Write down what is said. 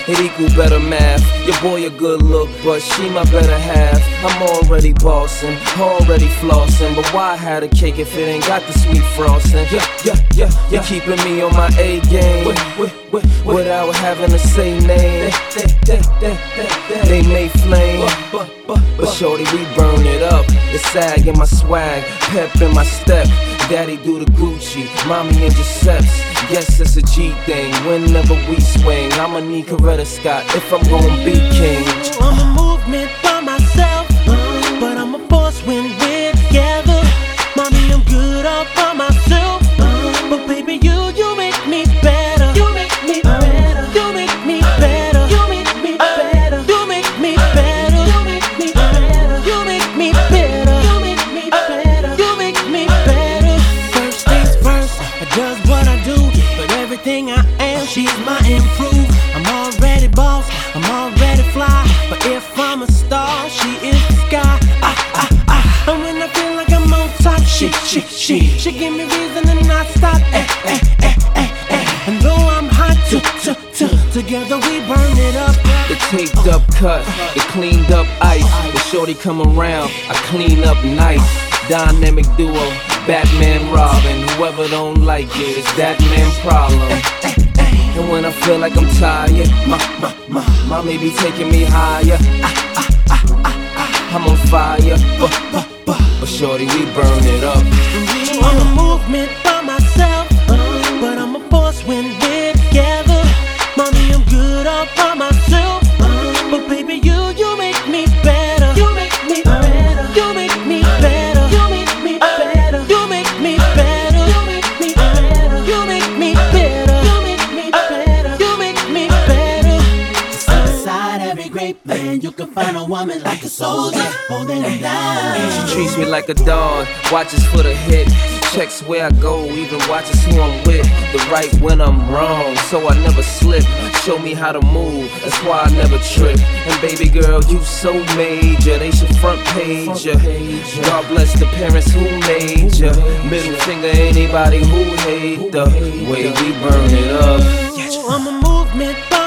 it equal better math. Your boy a good look, but she my better half. I'm already bossing, already flossing, but why have a cake if it ain't got the sweet frosting? You're keeping me on my A game without having to say name. They may flame, but shorty, we burn it up. The sag in my swag, pep in my step. Daddy do the Gucci, mommy in Giuseppe's. Yes, it's a G thing, whenever we swing. I'ma need Coretta Scott if I'm gonna be king. I'm a movement by myself, but I'm a force when we're together. Mommy, I'm good all by myself, but baby, you make me better. You make me better. You make me better. You make me better. You make me better. You make me better. You make me better. You make me better. You make me better. First things first, I does what I do, but everything I am, she's my improve. I'm already boss, I'm already fly, but if I'm a star, she is the sky. And when I feel like I'm on top, she give me reason to not stop. And though I'm hot, together we burn it up. The taped up cut, the cleaned up ice. The shorty come around, I clean up nice. Dynamic duo, Batman Robin. Whoever don't like it, it's that man problem. And when I feel like I'm tired, my be taking me higher. I'm on fire, but shorty, we burn it up. I'm a movement by myself, but I'm a force when we're together. Mommy, I'm good all by myself, but baby, you make me better. You make me better. You make me better. You make me better. You make me better. You make me better. You make me better. You make me better. You make me better. Inside every great man, you can find a woman like a soldier, holding him down. She treats me like a dog, watches for the hit. Checks where I go, even watches who I'm with. The right when I'm wrong, so I never slip. Show me how to move, that's why I never trip. And baby girl, you so major, they should front page ya. God bless the parents who made ya. Middle finger anybody who hate the way we burn it up. I'm a movement.